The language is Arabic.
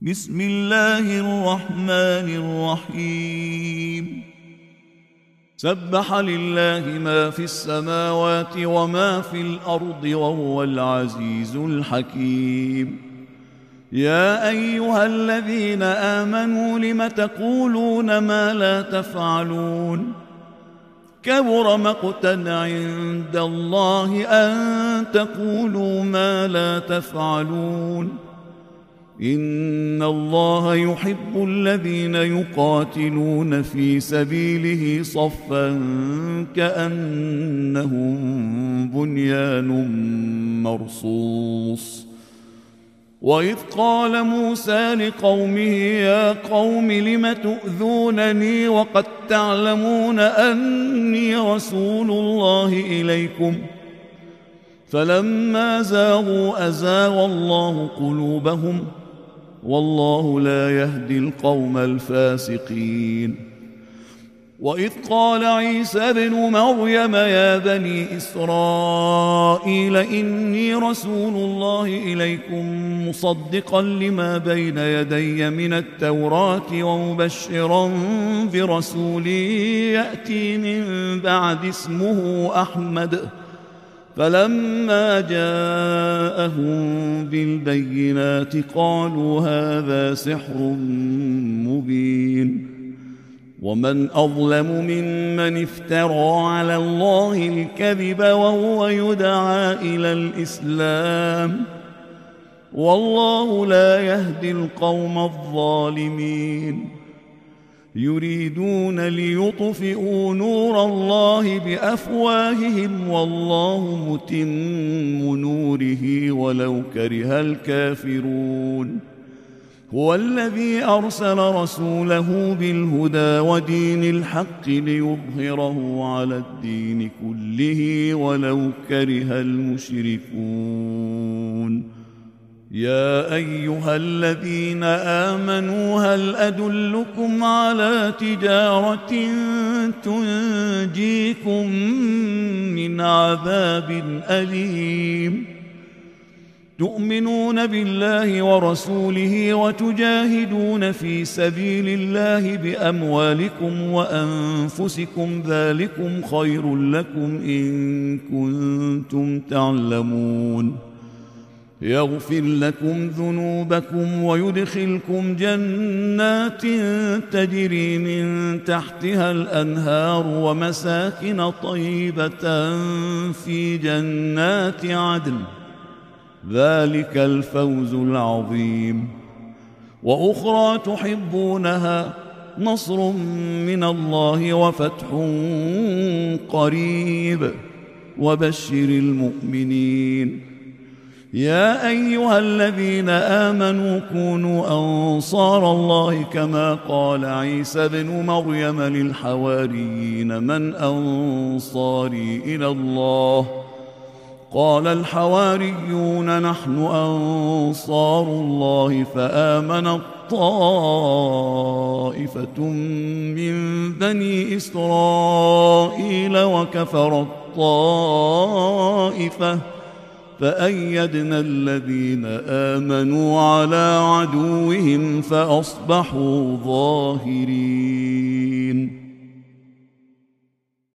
بسم الله الرحمن الرحيم سبح لله ما في السماوات وما في الأرض وهو العزيز الحكيم يا أيها الذين آمنوا لم تقولون ما لا تفعلون كبر مقتا عند الله أن تقولوا ما لا تفعلون إن الله يحب الذين يقاتلون في سبيله صفا كأنهم بنيان مرصوص وإذ قال موسى لقومه يا قوم لم تؤذونني وقد تعلمون أني رسول الله إليكم فلما زاغوا أزاغ الله قلوبهم والله لا يهدي القوم الفاسقين وإذ قال عيسى ابن مريم يا بني إسرائيل إني رسول الله إليكم مصدقا لما بين يدي من التوراة ومبشرا برسول يأتي من بعد اسمه أحمد فلما جاءهم بالبينات قالوا هذا سحر مبين ومن أظلم ممن افترى على الله الكذب وهو يدعى إلى الإسلام والله لا يهدي القوم الظالمين يريدون ليطفئوا نور الله بأفواههم والله متم نوره ولو كره الكافرون هو الذي أرسل رسوله بالهدى ودين الحق ليظهره على الدين كله ولو كره المشركون يا أيها الذين آمنوا هل أدلكم على تجارة تنجيكم من عذاب أليم تؤمنون بالله ورسوله وتجاهدون في سبيل الله بأموالكم وأنفسكم ذلكم خير لكم إن كنتم تعلمون يغفر لكم ذنوبكم ويدخلكم جنات تجري من تحتها الأنهار ومساكن طيبة في جنات عدن ذلك الفوز العظيم وأخرى تحبونها نصر من الله وفتح قريب وبشر المؤمنين يا أيها الذين آمنوا كونوا أنصار الله كما قال عيسى ابن مريم للحواريين من أنصاري إلى الله قال الحواريون نحن أنصار الله فآمنت طائفة من بني إسرائيل وكفرت طائفة فأيدنا الذين آمنوا على عدوهم فأصبحوا ظاهرين